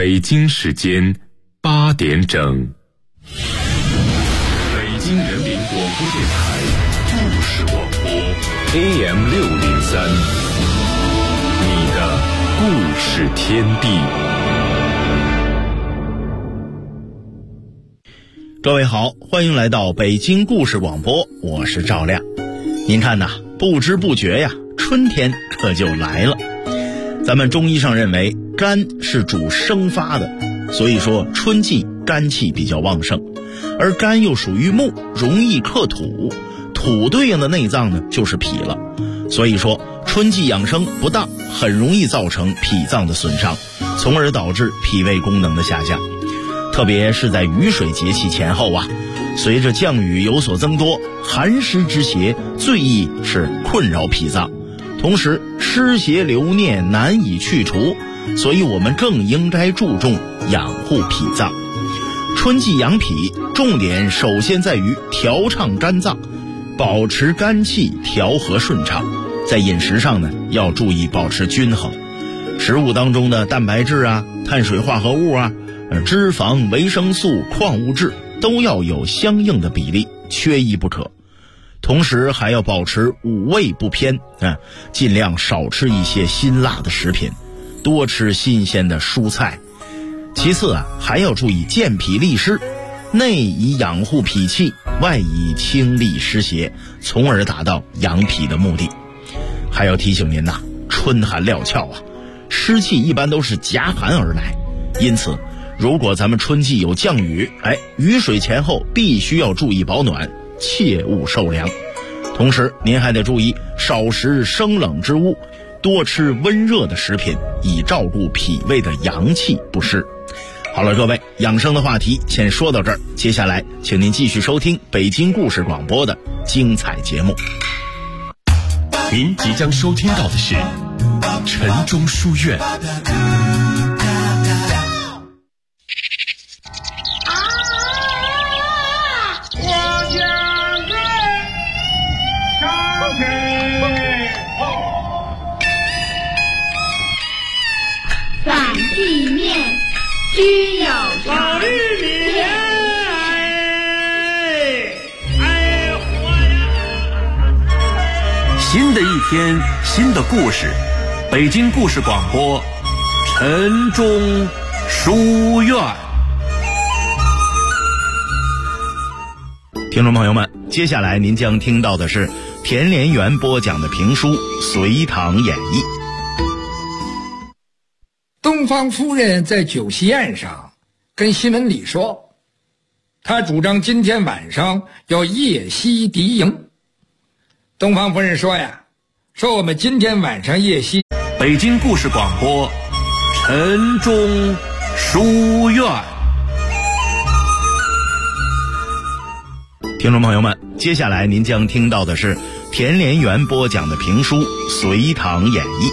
北京时间8点整。北京人民广播电台故事广播 AM603， 你的故事天地。 各位好，欢迎来到北京故事广播，我是赵亮。您看呐，不知不觉呀，春天可就来了。咱们中医上认为肝是主生发的，所以说春季肝气比较旺盛，而肝又属于木，容易克土，土对应的内脏呢就是脾了，所以说春季养生不当，很容易造成脾脏的损伤，从而导致脾胃功能的下降。特别是在雨水节气前后啊，随着降雨有所增多，寒湿之邪最易是困扰脾脏，同时湿邪留念难以去除，所以我们更应该注重养护脾脏。春季养脾，重点首先在于调畅肝脏，保持肝气调和顺畅。在饮食上呢，要注意保持均衡，食物当中的蛋白质啊、碳水化合物啊、脂肪、维生素、矿物质都要有相应的比例，缺一不可。同时还要保持五味不偏，尽量少吃一些辛辣的食品，多吃新鲜的蔬菜。其次还要注意健脾利湿，内以养护脾气，外以清利湿邪，从而达到养脾的目的。还要提醒您呐，春寒料峭啊，湿气一般都是夹盘而来，因此如果咱们春季有降雨，雨水前后必须要注意保暖，切勿受凉。同时您还得注意少食生冷之物，多吃温热的食品，以照顾脾胃的阳气不失。好了，各位，养生的话题先说到这儿，接下来请您继续收听北京故事广播的精彩节目。 您即将收听到的是晨钟书院。 反地面均有常玉米新的一天，新的故事，北京故事广播晨钟书院。 听众朋友们，接下来您将听到的是田连元播讲的评书《隋唐演义》。 东方夫人在酒席宴上跟新闻里说，她主张今天晚上要夜袭敌营。东方夫人说说我们今天晚上夜袭。 北京故事广播晨钟书院。 听众朋友们，接下来您将听到的是田连元播讲的评书《隋唐演义》。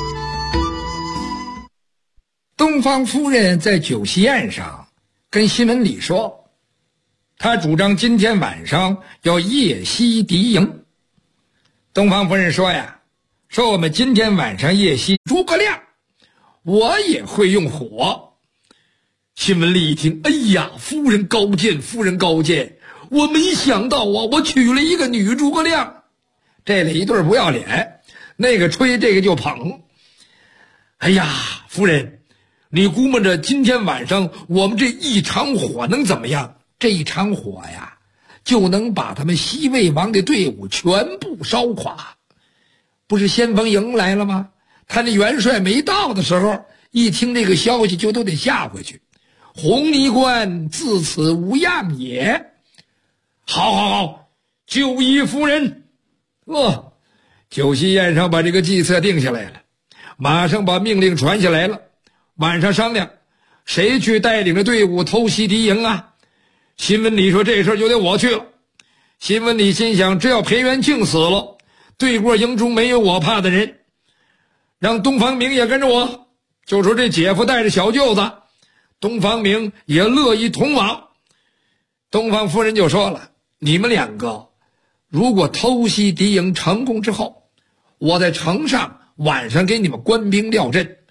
东方夫人在酒席宴上跟新闻里说，她主张今天晚上要夜袭敌营。东方夫人说说我们今天晚上夜袭诸葛亮，我也会用火。新闻里一听，哎呀，夫人高见，夫人高见，我没想到我娶了一个女诸葛亮。这里一对不要脸，那个吹，这个就捧。哎呀，夫人，你估摸着今天晚上我们这一场火能怎么样？这一场火就能把他们西魏王的队伍全部烧垮。不是先锋营来了吗？他那元帅没到的时候，一听这个消息就都得下回去。红泥关自此无恙也。好，就依夫人。酒席宴上把这个计策定下来了，马上把命令传下来了。晚上商量，谁去带领着队伍偷袭敌营啊？新闻里说这事儿就得我去了。新闻里心想，只要裴元庆死了，对过营中没有我怕的人。让东方明也跟着我，就说这姐夫带着小舅子，东方明也乐意同往。东方夫人就说了，你们两个如果偷袭敌营成功之后，我在城上晚上给你们官兵料阵，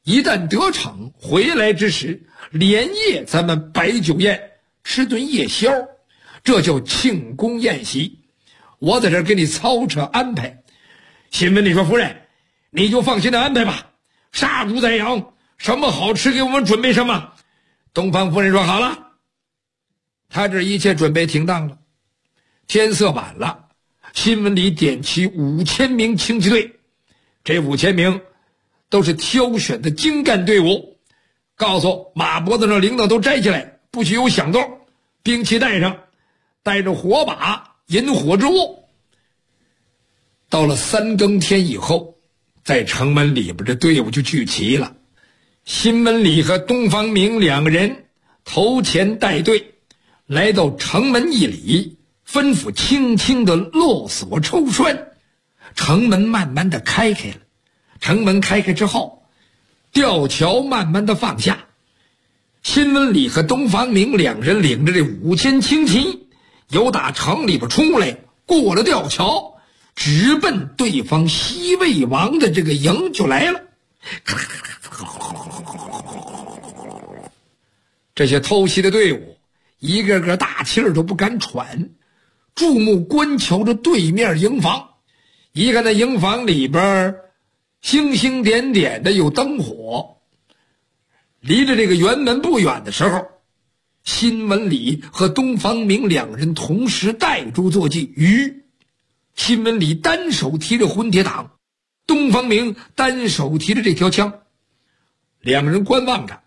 一旦得逞，回来之时连夜咱们摆酒宴，吃顿夜宵，这叫庆功宴席。我在这儿给你操车安排。新文礼说：“夫人，你就放心的安排吧，杀猪宰羊，什么好吃给我们准备什么。”东方夫人说：“好了。”他这一切准备停当了。天色晚了，新文礼点起5000名轻骑队，这5000名都是挑选的精干队伍，告诉马脖子上铃铛都摘下来，不许有响动，兵器带上，带着火把引火之物。到了3更天以后，在城门里边的队伍就聚齐了。新文礼和东方明两个人头前带队，来到城门一里，吩咐轻轻的落锁抽栓，城门慢慢的开了。城门开之后，吊桥慢慢的放下。新文礼和东方明两人领着这5000轻骑，由打城里边出来，过了吊桥，直奔对方西魏王的这个营就来了。这些偷袭的队伍一个个大气儿都不敢喘，注目观瞧着对面营房。一看那营房里边星星点点的有灯火，离着这个辕门不远的时候，新文礼和东方明两人同时带住坐骑。新文礼单手提着混铁党，东方明单手提着这条枪，两人观望着。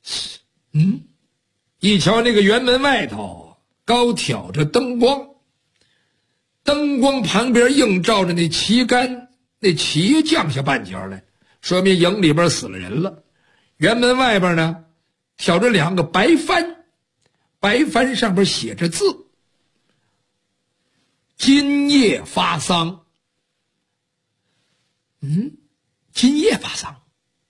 一瞧那个辕门外头高挑着灯光，灯光旁边映照着那旗杆，那旗降下半截来，说明营里边死了人了。辕门外边呢挑着2个白帆，白帆上边写着字：今夜发丧。今夜发丧。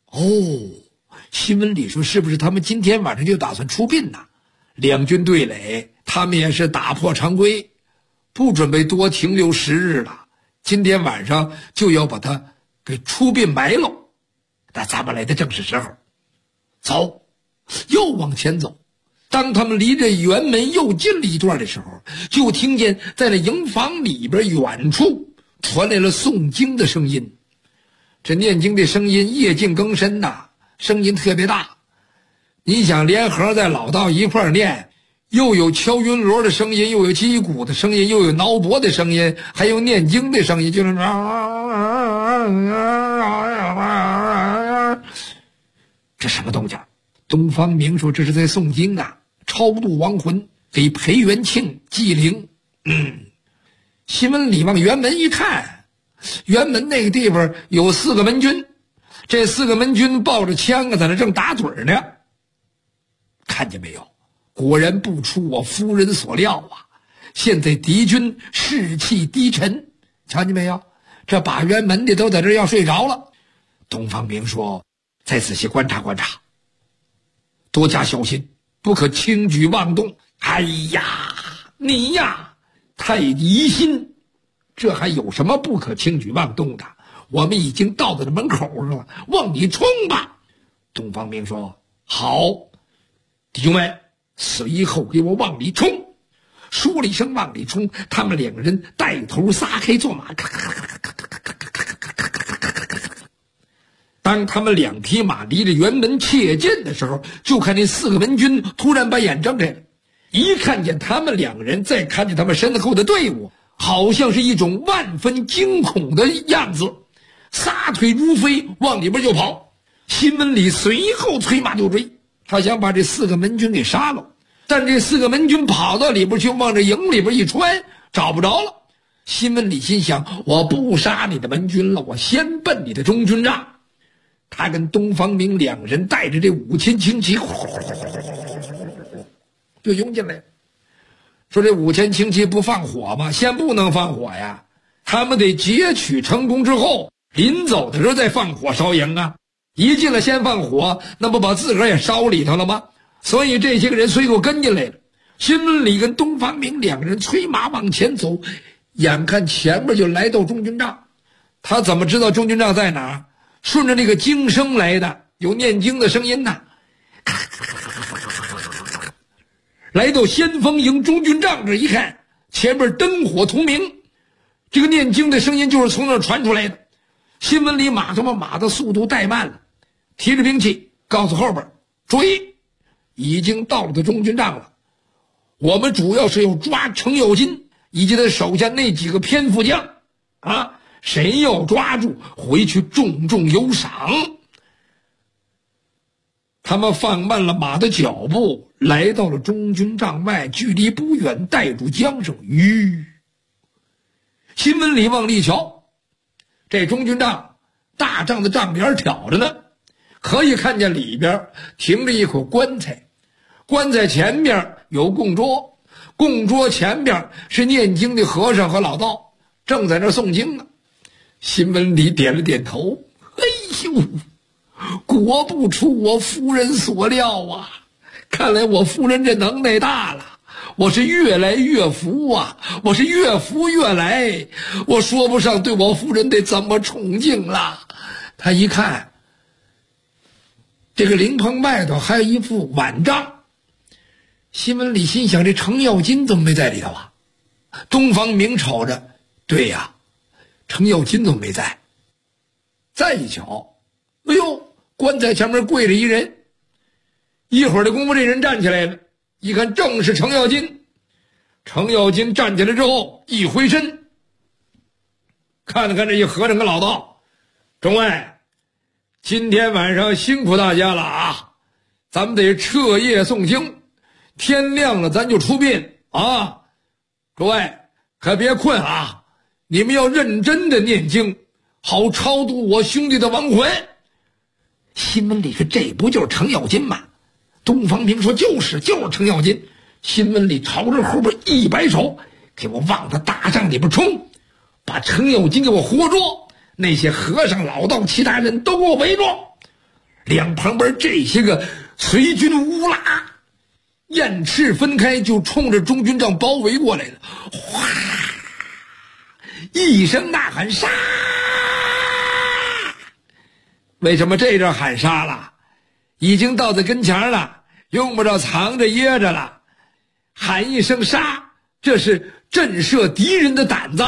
新文礼说：“是不是他们今天晚上就打算出殡呢？”两军对垒，他们也是打破常规，不准备多停留10日了，今天晚上就要把他给出殡埋了。那咱们来的正是时候。走，又往前走。当他们离这辕门又近了一段的时候，就听见在那营房里边远处传来了诵经的声音。这念经的声音夜静更深呐，声音特别大。你想联合在老道一块念，又有敲云锣的声音，又有击鼓的声音，又有挠脖的声音，还有念经的声音，就是这什么动静？东方明说：“这是在诵经啊，超度亡魂，给裴元庆祭灵。”新文礼往辕门一看，辕门那个地方有4个门军，这4个门军抱着枪啊，在那正打盹呢。看见没有？果然不出我夫人所料啊！现在敌军士气低沉，瞧见没有？这把辕门的都在这要睡着了。东方明说：“再仔细观察观察，多加小心，不可轻举妄动。”哎呀，你呀，太疑心，这还有什么不可轻举妄动的？我们已经到这门口上了，往里冲吧！东方明说：“好，弟兄们，随后给我往里冲！”说了一声往里冲，他们2个人带头撒开坐马，当他们2匹马离着辕门切近的时候，就看那4个门军突然把眼睁开了，一看见他们2个人，再看见他们身后的队伍，好像是一种万分惊恐的样子，撒腿如飞往里边就跑。新文礼随后催马就追，他想把这4个门军给杀了，但这4个门军跑到里边去，往这营里边一穿，找不着了。新文礼心想：我不杀你的门军了，我先奔你的中军帐。他跟东方明2人带着这5000轻骑就拥进来了。说这5000轻骑不放火吗？先不能放火呀，他们得劫取成功之后，临走的时候再放火烧营啊。一进来先放火，那不把自个儿也烧里头了吗？所以这些个人随后跟进来了。新文礼跟东方明2个人催马往前走，眼看前面就来到中军帐。他怎么知道中军帐在哪儿？顺着那个经声来的。 有念经的声音呐。来到先锋营中军帐这一看，前面灯火通明，这个念经的声音就是从那儿传出来的。新闻里马的速度怠慢了，提着兵器告诉后边注意，已经到了中军帐了，我们主要是要抓程咬金以及他手下那几个偏副将啊，谁要抓住回去重重有赏。他们放慢了马的脚步，来到了中军帐外，距离不远，带住缰绳。新闻里往里瞧，这中军帐大帐的帐帘挑着呢，可以看见里边停着一口棺材，棺材前面有供桌，供桌前边是念经的和尚和老道，正在那诵经呢。新闻里点了点头，哎呦，果不出我夫人所料啊，看来我夫人这能耐大了，我是越来越服啊，我是越服越来，我说不上对我夫人得怎么崇敬了。他一看这个灵棚外头还有一副碗帐，新闻里心想，这程咬金怎么没在里头啊？东方明瞅着，对呀，程咬金怎么没在？再一瞧，哎呦，棺材前面跪着一人。一会儿的功夫，这人站起来了，一看正是程咬金。程咬金站起来之后一回身，看了看这些和尚跟老道，众位，今天晚上辛苦大家了啊，咱们得彻夜诵经，天亮了咱就出殡啊。诸位可别困啊，你们要认真的念经，好超度我兄弟的亡魂。新闻里说，这不就是程咬金吗？东方明说，就是程咬金。新闻里朝着后边一摆手，给我往他大帐里边冲，把程咬金给我活捉，那些和尚老道其他人都给我围住。两旁边这些个随军乌拉雁翅分开，就冲着中军帐包围过来了。哗，一声呐喊，杀！为什么这阵喊杀了？已经到在跟前了，用不着藏着掖着了，喊一声杀，这是震慑敌人的胆子。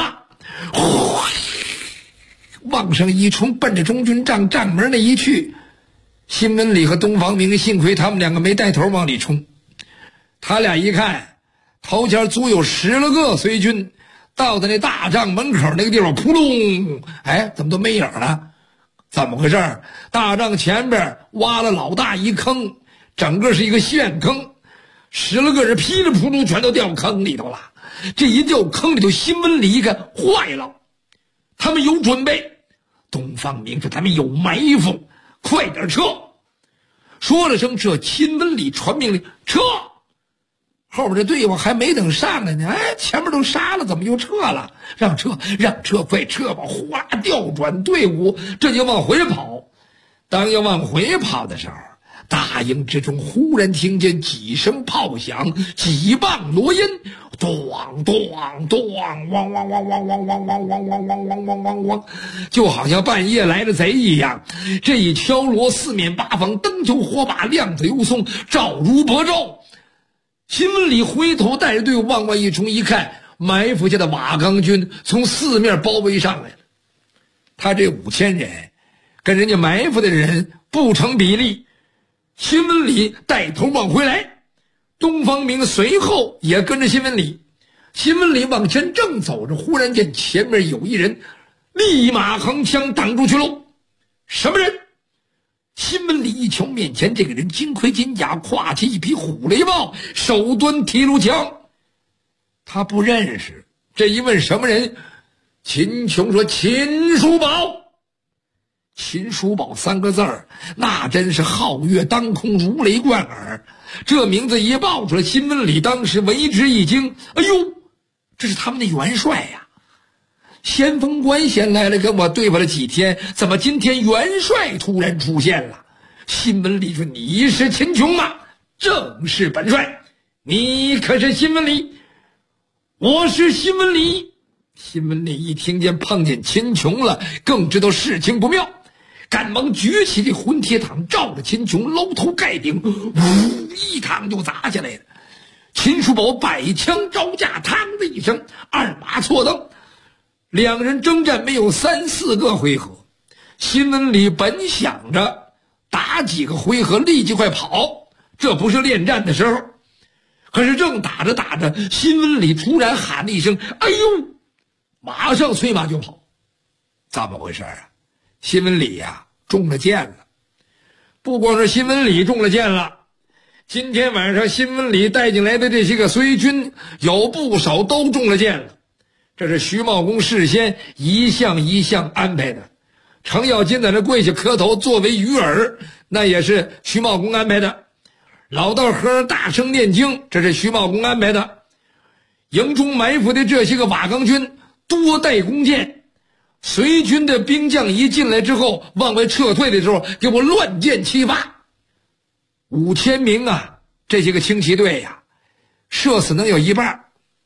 往上一冲，奔着中军帐帐门那一去。新闻里和东方明幸亏他们两个没带头往里冲，他俩一看头前足有10来个随军，到的那大帐门口那个地方，扑隆，哎，怎么都没影了？怎么回事？大帐前边挖了老大一坑，整个是一个陷坑，10来个人噼里扑噜全都掉坑里头了。这一掉坑里头，新闻里一看，坏了，他们有准备。东方明说他们有埋伏，快点撤。说了声撤，新闻里传命令，撤。后边这队伍还没等上来呢，哎，前面都杀了，怎么又撤了？让撤，快撤吧！哗，调转队伍，这就往回跑。当要往回跑的时候，大营之中忽然听见几声炮响，几棒锣音，咚咚咚，汪汪汪汪汪汪汪汪汪汪汪汪汪汪，就好像半夜来了贼一样。这一敲锣，四面八方灯球火把，亮子游松，照如薄昼。新闻里回头带着队伍往外一冲，一看埋伏下的瓦岗军从四面包围上来了。他这5000人跟人家埋伏的人不成比例。新闻里带头往回来，东方明随后也跟着新闻里。新闻里往前正走着，忽然间前面有一人立马横枪挡住去喽。什么人？新闻里一瞧，面前这个人金盔金甲，挎起一匹虎雷豹，手端提炉枪。他不认识。这一问什么人？秦琼说：秦叔宝。秦叔宝3个字儿，那真是皓月当空，如雷贯耳。这名字一报出来，新闻里当时为之一惊。哎呦，这是他们的元帅呀！先锋官先来了，跟我对付了几天，怎么今天元帅突然出现了？新闻里说：你是秦琼吗？正是本帅。你可是新闻里？我是新闻里。新闻里一听见碰见秦琼了，更知道事情不妙， 赶忙举起这混铁镗，照着秦琼楼头盖顶，呜一镗就砸下来了。秦叔宝摆枪招架，嘡的一声，二马错蹬，两人征战没有3、4个回合。辛文礼本想着打几个回合立即快跑，这不是恋战的时候。可是正打着打着，辛文礼突然喊了一声：“哎呦！”马上催马就跑。怎么回事啊？辛文礼呀，中了箭了。不光是辛文礼中了箭了，今天晚上辛文礼带进来的这些个随军有不少都中了箭了。这是徐茂公事先一项一项安排的。程咬金在那跪下磕头作为鱼饵，那也是徐茂公安排的。老道和尚大声念经，这是徐茂公安排的。营中埋伏的这些个瓦岗军多带弓箭，随军的兵将一进来之后往外撤退的时候，给我乱箭齐发。5000名啊，这些个轻骑队呀，射死能有一半。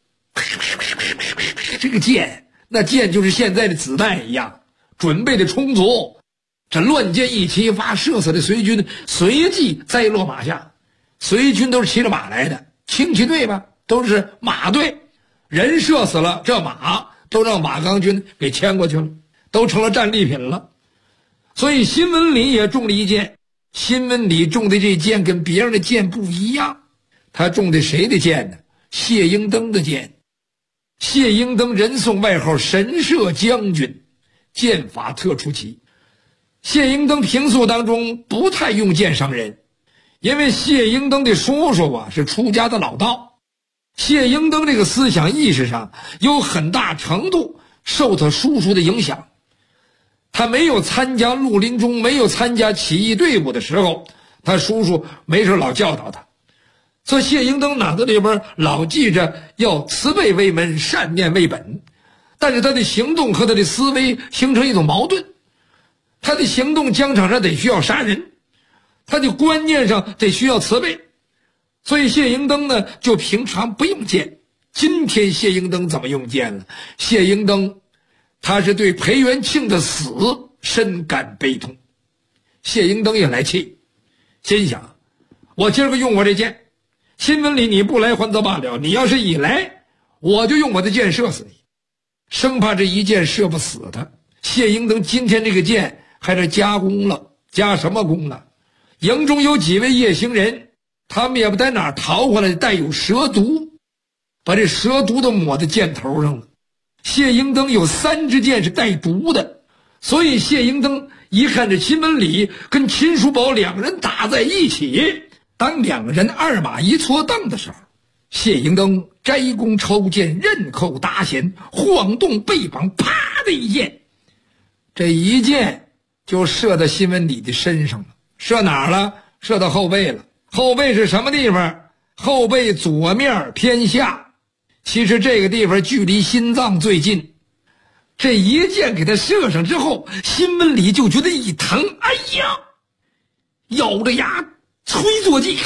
这个箭，那箭就是现在的子弹一样，准备的充足。这乱箭一齐发，射死的随军随即栽落马下。随军都是骑着马来的，轻骑队嘛，都是马队，人射死了，这马都让瓦岗军给牵过去了，都成了战利品了。所以辛文礼也中了一箭。辛文礼中的这箭跟别人的箭不一样，他中的谁的箭呢？谢英登的箭。谢英登人送外号神射将军，剑法特出奇。谢英登平素当中不太用箭伤人，因为谢英登的叔叔啊是出家的老道。谢英登这个思想意识上有很大程度受他叔叔的影响。他没有参加绿林中，没有参加起义队伍的时候，他叔叔没事老教导他。所以谢英登脑子里边老记着要慈悲为门，善念为本，但是他的行动和他的思维形成一种矛盾。他的行动疆场上得需要杀人，他的观念上得需要慈悲。所以谢英登呢就平常不用剑。今天谢英登怎么用剑了？谢英登他是对裴元庆的死深感悲痛。谢英登也来气，心想我今儿个用我这剑，辛文礼你不来还则罢了，你要是一来，我就用我的剑射死你，生怕这一箭射不死他。谢英登今天这个剑还是加工了，加什么工呢？营中有几位夜行人，他们也不在哪儿逃回来带有蛇毒，把这蛇毒都抹在箭头上了。谢英登有3支箭是带毒的，所以谢英登一看这秦文礼跟秦叔宝两人打在一起，当两个人二马一错蹬的时候，谢英登摘弓抽箭，刃扣搭弦，晃动背膀，啪的一箭，这一箭就射到辛文礼的身上了。射哪儿了？射到后背了。后背是什么地方？后背左面偏下。其实这个地方距离心脏最近。这一箭给他射上之后，辛文礼就觉得一疼，哎呀，咬着牙催坐骑，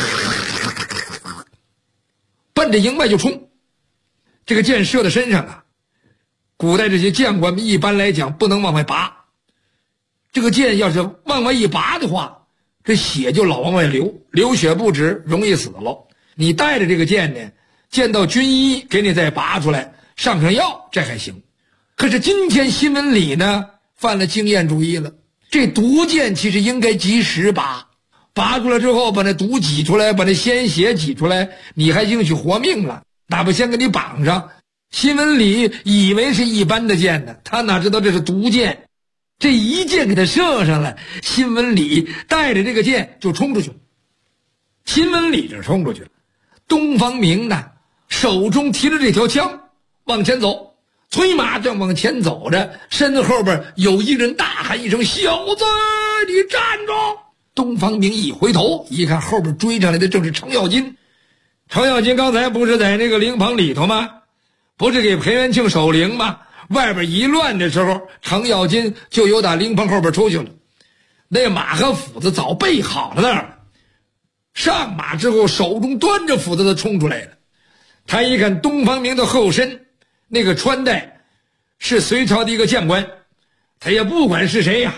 奔着营外就冲。这个箭射到身上啊，古代这些将官们一般来讲不能往外拔，这个箭要是往外一拔的话，这血就老往外流，流血不止，容易死了。你带着这个箭呢，见到军医给你再拔出来，上药，这还行。可是今天辛文礼呢犯了经验主义了，这毒箭其实应该及时拔，拔出来之后把那毒挤出来，把那鲜血挤出来，你还兴许活命了，哪怕先给你绑上。辛文礼以为是一般的箭呢，他哪知道这是毒箭，这一箭给他射上来，辛文礼带着这个箭就冲出去了。辛文礼这冲出去了，东方明呢手中提着这条枪往前走，催马正往前走着，身后边有一人大喊一声：“小子，你站住！”东方明一回头一看，后边追上来的正是程咬金。程咬金刚才不是在那个灵棚里头吗？不是给裴元庆守灵吗？外边一乱的时候，程咬金就由打灵棚后边出去了，那马和斧子早备好了那儿，上马之后手中端着斧子的冲出来了。他一看东方明的后身那个穿戴是隋朝的一个将官，他也不管是谁呀，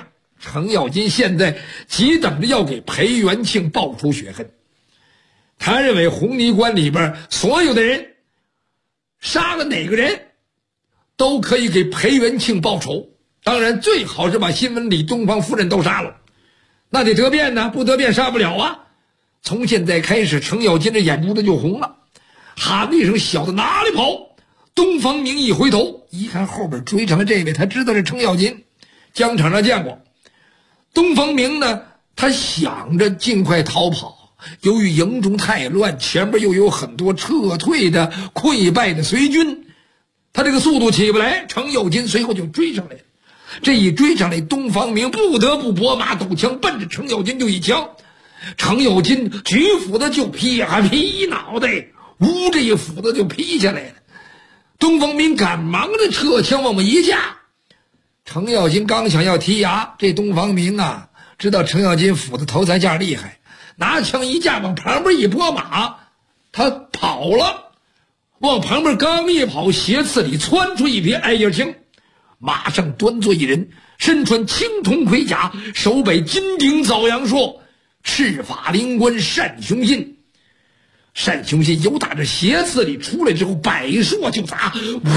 程咬金现在急等着要给裴元庆报出血恨。他认为红泥关里边所有的人杀了哪个人都可以给裴元庆报仇，当然最好是把新闻里东方夫人都杀了，那得得便呢，不得便杀不了啊。从现在开始，程咬金的眼珠子就红了，喊了一声：“小子哪里跑！”东方明一回头，一看后边追上了这位，他知道是程咬金，疆场上见过。东方明呢，他想着尽快逃跑，由于营中太乱，前边又有很多撤退的溃败的隋军，他这个速度起不来，程咬金随后就追上来了。这一追上来，东方明不得不拨马抖枪，奔着程咬金就一枪。程咬金举斧子就劈啊，劈脑袋，呜，这一斧子就劈下来了。东方明赶忙的撤枪往外一架，程咬金刚想要提牙，这东方明啊知道程咬金斧子头三下厉害，拿枪一架往旁边一拨马，他跑了，往旁边刚一跑，斜刺里窜出一匹矮叶青，马上端坐一人，身穿青铜盔甲，手摆金顶枣阳硕，赤发灵官单雄信。单雄信由打这斜刺里出来之后，摆槊就砸，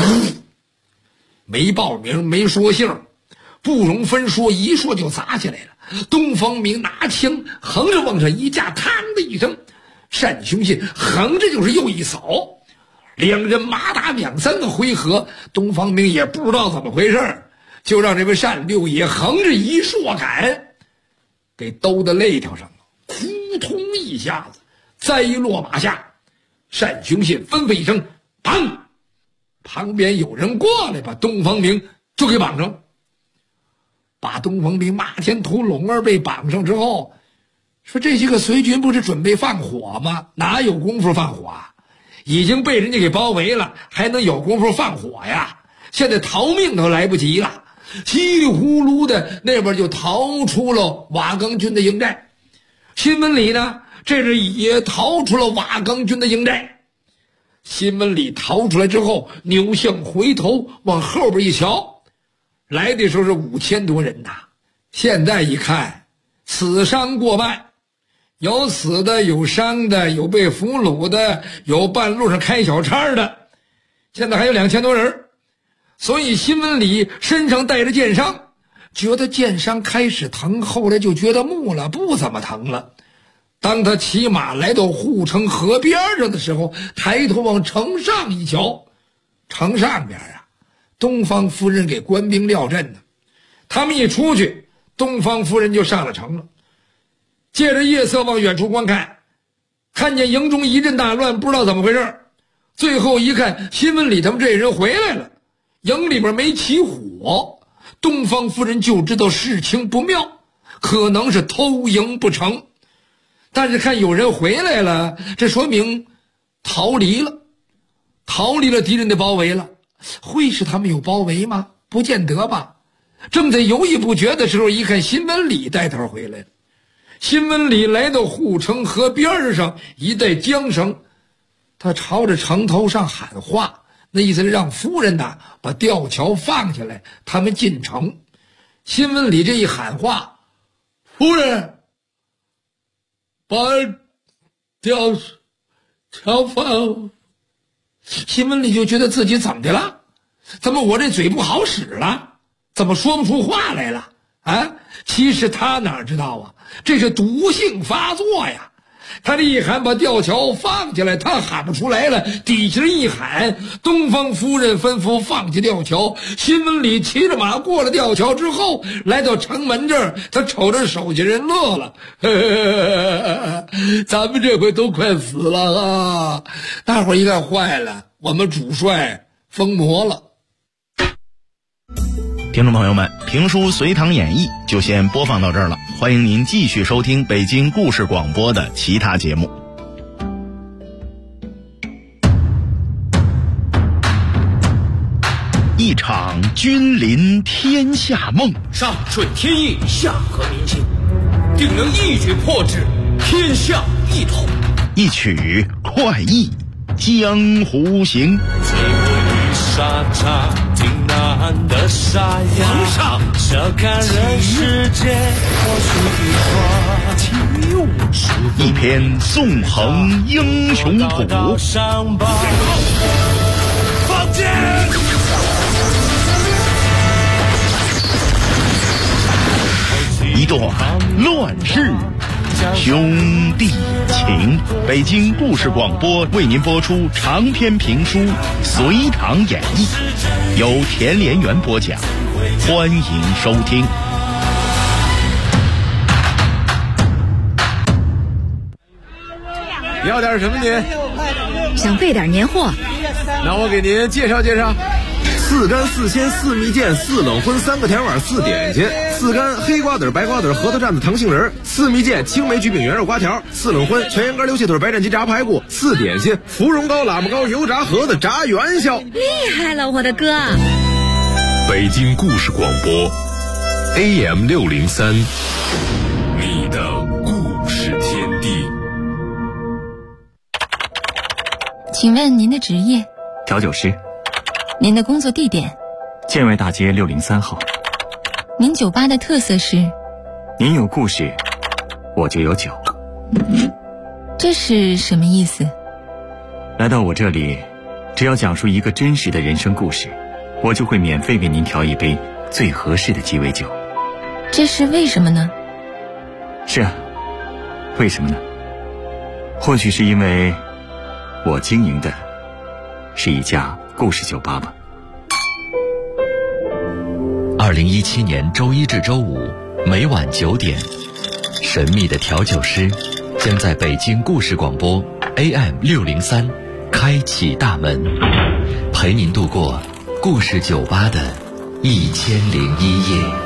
没报名没说姓，不容分说，一槊就砸起来了。东方明拿枪横着往上一架，嘡的一声，单雄信横着就是又一扫，两人马打两三个回合，东方明也不知道怎么回事，就让这位单六爷横着一槊杆给兜到肋条上了，扑通一下子栽落马下。单雄信吩咐一声绑，旁边有人过来把东方明就给绑上。把东方明马天屠龙儿被绑上之后，说这些个隋军不是准备放火吗？哪有功夫放火啊？已经被人家给包围了，还能有功夫放火呀？现在逃命都来不及了，稀里呼噜的那边就逃出了瓦岗军的营寨。新闻里呢，这是也逃出了瓦岗军的营寨。新闻里逃出来之后，扭向回头往后边一瞧，来的时候是5000多人呐。现在一看，死伤过半，有死的，有伤的，有被俘虏的，有半路上开小差的，现在还有2000多人。所以新闻里身上带着箭伤，觉得箭伤开始疼，后来就觉得木了，不怎么疼了。当他骑马来到护城河边上的时候，抬头往城上一瞧，城上边啊，东方夫人给官兵撂阵呢。他们一出去，东方夫人就上了城了。借着夜色往远处观看，看见营中一阵大乱，不知道怎么回事。最后一看，新闻里他们这人回来了，营里边没起火，东方夫人就知道事情不妙，可能是偷营不成。但是看有人回来了，这说明逃离了敌人的包围了。会是他们有包围吗？不见得吧。正在犹豫不决的时候，一看新闻里带头回来了。新闻里来到护城河边上一带缰绳，他朝着城头上喊话，那意思是让夫人呐把吊桥放下来，他们进城。新闻里这一喊话，夫人把吊桥放，新闻里就觉得自己怎么的了？怎么我这嘴不好使了？怎么说不出话来了啊？其实他哪知道啊，这是毒性发作呀。他这一喊把吊桥放下来，他喊不出来了，底下一喊，东方夫人吩咐放下吊桥。新闻里骑着马过了吊桥之后，来到城门这儿，他瞅着手下人乐了，咱们这回都快死了啊！大伙儿一看坏了，我们主帅疯魔了。 听众朋友们，评书《隋唐演义》就先播放到这儿了，欢迎您继续收听北京故事广播的其他节目。一场君临天下梦， 上顺天意，下合民心，定能一举破之，天下一统。 一曲快意江湖行。 结果一沙场挺难的事。 皇上，这看人世间一篇纵横英雄谱， 放箭！ 一段乱世兄弟情。北京故事广播为您播出长篇评书《隋唐演义》，由田连元播讲，欢迎收听。 要点什么您？ 想备点年货。 那我给您介绍介绍。4干4鲜4蜜饯4冷荤3个甜碗4点心，4干黑瓜子白瓜子核桃蘸子糖杏仁，4蜜饯青梅橘饼圆肉瓜条，4冷荤全羊肝溜蟹腿白斩鸡炸排骨，4点心芙蓉糕喇嘛糕油炸盒子炸元宵。 厉害了，我的哥！ 北京故事广播 AM603， 你的故事天地。 请问您的职业？ 调酒师。 您的工作地点？ 建外大街603号。 您酒吧的特色是？ 您有故事，我就有酒。 这是什么意思？ 来到我这里，只要讲述一个真实的人生故事，我就会免费为您调一杯最合适的鸡尾酒。 这是为什么呢？ 是啊，为什么呢？或许是因为我经营的是一家故事酒吧吧。 2017年周一至周五每晚9点，神秘的调酒师将在北京故事广播 AM603 开启大门，陪您度过故事酒吧的1001夜。